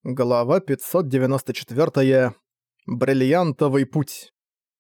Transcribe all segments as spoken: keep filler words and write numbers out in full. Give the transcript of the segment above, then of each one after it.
Глава пятьсот девяносто четыре. Бриллиантовый путь.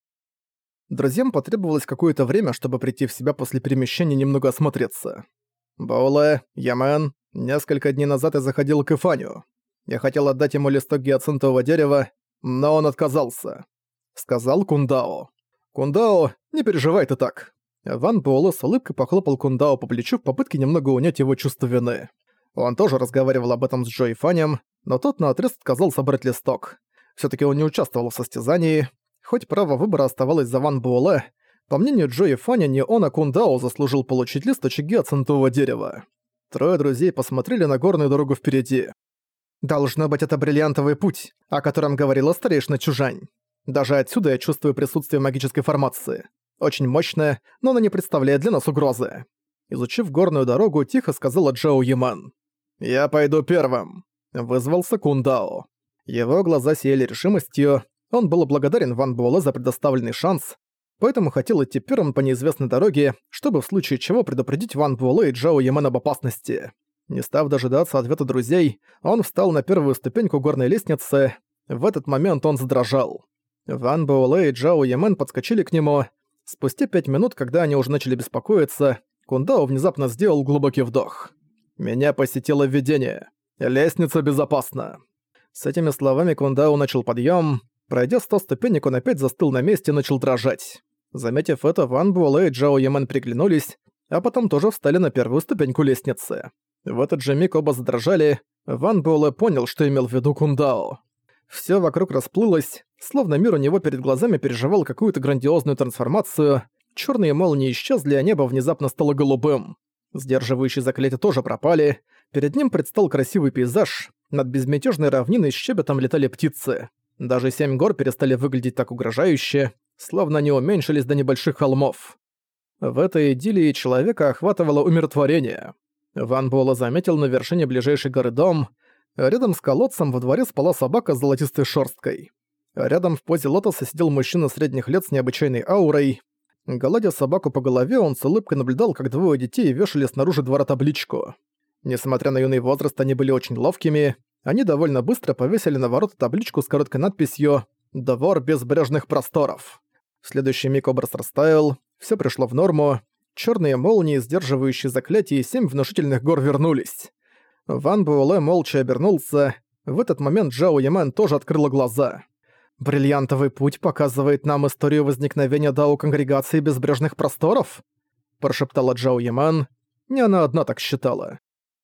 Друзьям потребовалось какое-то время, чтобы прийти в себя после перемещения и немного осмотреться. «Боуле, Ямен, несколько дней назад я заходил к Ифаню. Я хотел отдать ему листок гиацинтового дерева, но он отказался», — сказал Кундао. «Кундао, не переживай ты так». Ван Буэлэ с улыбкой похлопал Кундао по плечу в попытке немного унять его чувство вины. Он тоже разговаривал об этом с Джо Ифанем, но тот наотрез отказался брать листок. Всё-таки он не участвовал в состязании. Хоть право выбора оставалось за Ван Буэлэ, по мнению Джо Ифаня, не он, а Кундао заслужил получить листочек гиацинтового дерева. Трое друзей посмотрели на горную дорогу впереди. «Должно быть, это бриллиантовый путь, о котором говорила старейшина Чужань. Даже отсюда я чувствую присутствие магической формации. Очень мощная, но она не представляет для нас угрозы». Изучив горную дорогу, тихо сказала Джоу Яман. «Я пойду первым», — вызвался Кундао. Его глаза сияли решимостью, он был благодарен Ван Буэлэ за предоставленный шанс, поэтому хотел идти первым по неизвестной дороге, чтобы в случае чего предупредить Ван Буэлэ и Джоу Яман об опасности. Не став дожидаться ответа друзей, он встал на первую ступеньку горной лестницы. В этот момент он задрожал. Ван Буэлэ и Джоу Яман подскочили к нему. Спустя пять минут, когда они уже начали беспокоиться, Кундао внезапно сделал глубокий вдох. «Меня посетило видение. Лестница безопасна». С этими словами Кундао начал подъем. Пройдя сто ступенек, он опять застыл на месте и начал дрожать. Заметив это, Ван Буэлэ и Джоу Ямэн приглянулись, а потом тоже встали на первую ступеньку лестницы. В этот же миг оба задрожали. Ван Буэлэ понял, что имел в виду Кундао. Всё вокруг расплылось, словно мир у него перед глазами переживал какую-то грандиозную трансформацию. Чёрные молнии исчезли, а небо внезапно стало голубым. Сдерживающие заклятия тоже пропали. Перед ним предстал красивый пейзаж. Над безмятежной равниной с щебетом летали птицы. Даже семь гор перестали выглядеть так угрожающе, словно они уменьшились до небольших холмов. В этой идиллии человека охватывало умиротворение. Ван Буэлэ заметил на вершине ближайшей горы дом. Рядом с колодцем во дворе спала собака с золотистой шерсткой. Рядом в позе лотоса сидел мужчина средних лет с необычайной аурой. Гладя собаку по голове, он с улыбкой наблюдал, как двое детей вешали снаружи двора табличку. Несмотря на юный возраст, они были очень ловкими. Они довольно быстро повесили на ворота табличку с короткой надписью «Двор безбрежных просторов». В следующий миг образ растаял, всё пришло в норму. Чёрные молнии, сдерживающие заклятия, и семь внушительных гор вернулись. Ван Буэлэ молча обернулся. В этот момент Джоу Ямэн тоже открыла глаза. «Бриллиантовый путь показывает нам историю возникновения Дао-конгрегации безбрежных просторов?» – прошептала Джоу Яман. Не она одна так считала.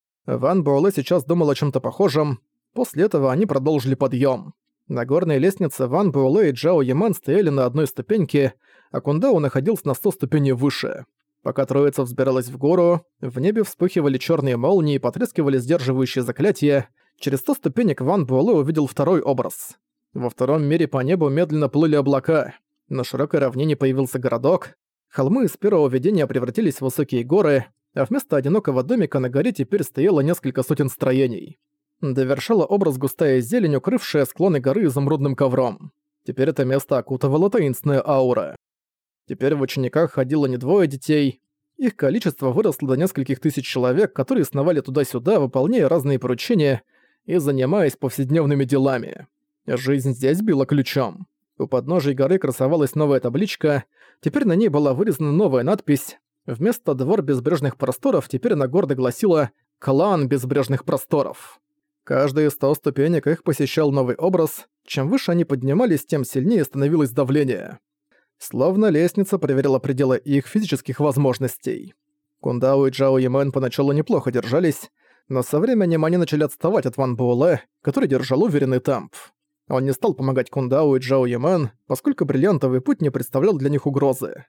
Ван Буэлэ сейчас думал о чём-то похожем. После этого они продолжили подъём. На горной лестнице Ван Буэлэ и Джоу Яман стояли на одной ступеньке, а Кундао находился на сто ступеней выше. Пока троица взбиралась в гору, в небе вспыхивали чёрные молнии и потрескивали сдерживающие заклятия. Через сто ступенек Ван Буэлэ увидел второй образ. Во втором мире по небу медленно плыли облака. На широкой равнине появился городок. Холмы из первого видения превратились в высокие горы, а вместо одинокого домика на горе теперь стояло несколько сотен строений. Довершала образ густая зелень, укрывшая склоны горы изумрудным ковром. Теперь это место окутывала таинственная аура. Теперь в учениках ходило не двое детей. Их количество выросло до нескольких тысяч человек, которые сновали туда-сюда, выполняя разные поручения и занимаясь повседневными делами. Жизнь здесь била ключом. У подножия горы красовалась новая табличка, теперь на ней была вырезана новая надпись. Вместо «Двор безбрежных просторов» теперь она гордо гласила «Клан безбрежных просторов». Каждые сто ступенек их посещал новый образ. Чем выше они поднимались, тем сильнее становилось давление. Словно лестница проверила пределы их физических возможностей. Кундао и Джоу Ямэн поначалу неплохо держались, но со временем они начали отставать от Ван Буэлэ, который держал уверенный темп. Он не стал помогать Кундао и Джоу Ямэн, поскольку бриллиантовый путь не представлял для них угрозы.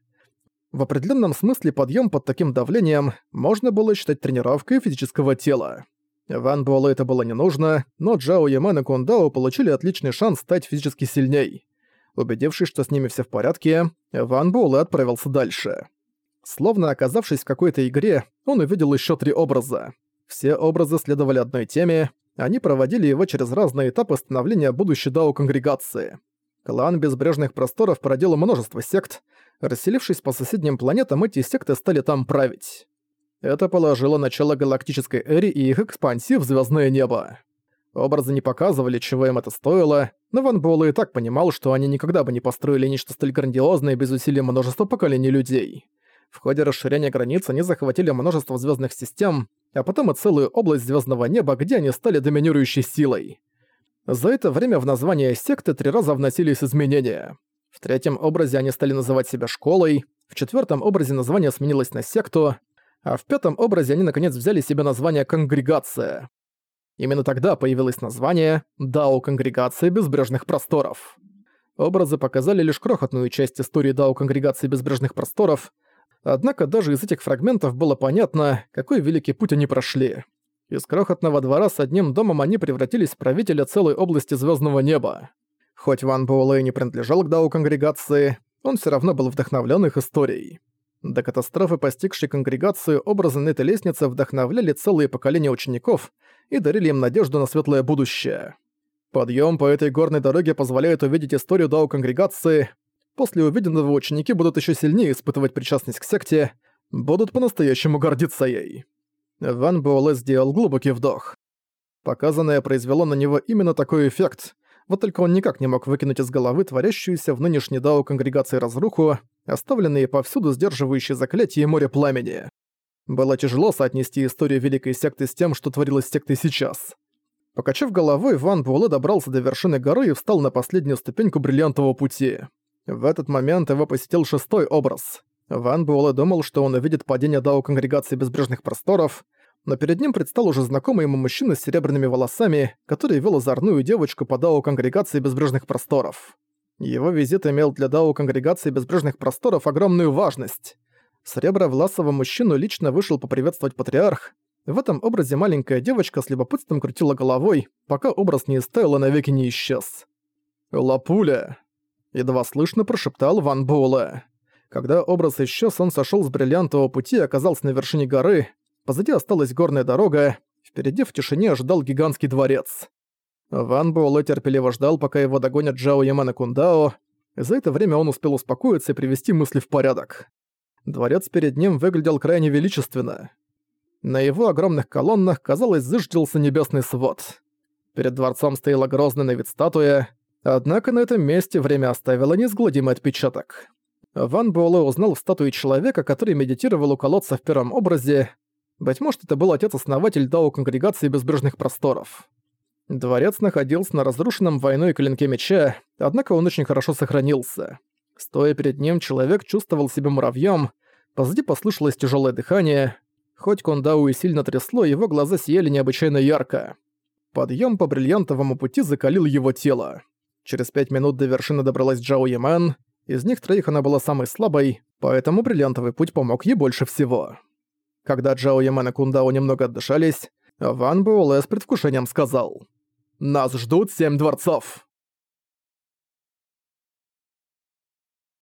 В определенном смысле подъем под таким давлением можно было считать тренировкой физического тела. Ван Буэлэ это было не нужно, но Джоу Ямэн и Кундао получили отличный шанс стать физически сильней. Убедившись, что с ними все в порядке, Ван Буэлэ отправился дальше. Словно оказавшись в какой-то игре, он увидел еще три образа. Все образы следовали одной теме. Они проводили его через разные этапы становления будущей Дао-конгрегации. Клан безбрежных просторов породил множество сект. Расселившись по соседним планетам, эти секты стали там править. Это положило начало галактической эре и их экспансии в звездное небо. Образы не показывали, чего им это стоило, но Ван Буэлэ и так понимал, что они никогда бы не построили нечто столь грандиозное без усилий множества поколений людей. В ходе расширения границ они захватили множество звездных систем, а потом и целую область звездного неба, где они стали доминирующей силой. За это время в название секты три раза вносились изменения. В третьем образе они стали называть себя школой, в четвертом образе название сменилось на секту, а в пятом образе они наконец взяли себе название «Конгрегация». Именно тогда появилось название «Дао Конгрегации Безбрежных Просторов». Образы показали лишь крохотную часть истории Дао Конгрегации Безбрежных Просторов, однако даже из этих фрагментов было понятно, какой великий путь они прошли. Из крохотного двора с одним домом они превратились в правителя целой области звездного неба. Хоть Ван Буэлэ не принадлежал к Дао Конгрегации, он все равно был вдохновлен их историей. До катастрофы, постигшей конгрегацию, образы на этой лестнице вдохновляли целые поколения учеников и дарили им надежду на светлое будущее. Подъем по этой горной дороге позволяет увидеть историю Дао Конгрегации. После увиденного ученики будут еще сильнее испытывать причастность к секте, будут по-настоящему гордиться ей. Ван Буэлэ сделал глубокий вдох. Показанное произвело на него именно такой эффект, вот только он никак не мог выкинуть из головы творящуюся в нынешней Дао Конгрегации разруху, оставленные повсюду сдерживающие заклятия и море пламени. Было тяжело соотнести историю Великой Секты с тем, что творилось с сектой сейчас. Покачав головой, Ван Буэлэ добрался до вершины горы и встал на последнюю ступеньку бриллиантового пути. В этот момент его посетил шестой образ. Ван Буэлэ думал, что он увидит падение Дао Конгрегации Безбрежных Просторов, но перед ним предстал уже знакомый ему мужчина с серебряными волосами, который вел озорную девочку по Дао Конгрегации Безбрежных Просторов. Его визит имел для Дао Конгрегации Безбрежных Просторов огромную важность. Серебровласого мужчину лично вышел поприветствовать патриарх. В этом образе маленькая девочка с любопытством крутила головой, пока образ не истаял и навеки не исчез. «Лапуля!» — едва слышно прошептал Ван Буэлэ. Когда образ исчез, он сошел с бриллиантового пути и оказался на вершине горы. Позади осталась горная дорога, впереди в тишине ожидал гигантский дворец. Ван Буэлэ терпеливо ждал, пока его догонят Джао Ямен и Кундао. За это время он успел успокоиться и привести мысли в порядок. Дворец перед ним выглядел крайне величественно. На его огромных колоннах, казалось, зыждился небесный свод. Перед дворцом стояла грозная на вид статуя, однако на этом месте время оставило неизгладимый отпечаток. Ван Буэлэ узнал в статуе человека, который медитировал у колодца в первом образе. Быть может, это был отец-основатель Дао Конгрегации Безбрежных Просторов. Дворец находился на разрушенном войной клинке меча, однако он очень хорошо сохранился. Стоя перед ним, человек чувствовал себя муравьём, позади послышалось тяжёлое дыхание. Хоть Кундао и сильно трясло, его глаза сияли необычайно ярко. Подъём по бриллиантовому пути закалил его тело. Через пять минут до вершины добралась Джао Ямен. Из них троих она была самой слабой, поэтому бриллиантовый путь помог ей больше всего. Когда Джао Ямен и Кундао немного отдышались, Ван Буэлэ с предвкушением сказал: «Нас ждут семь дворцов!»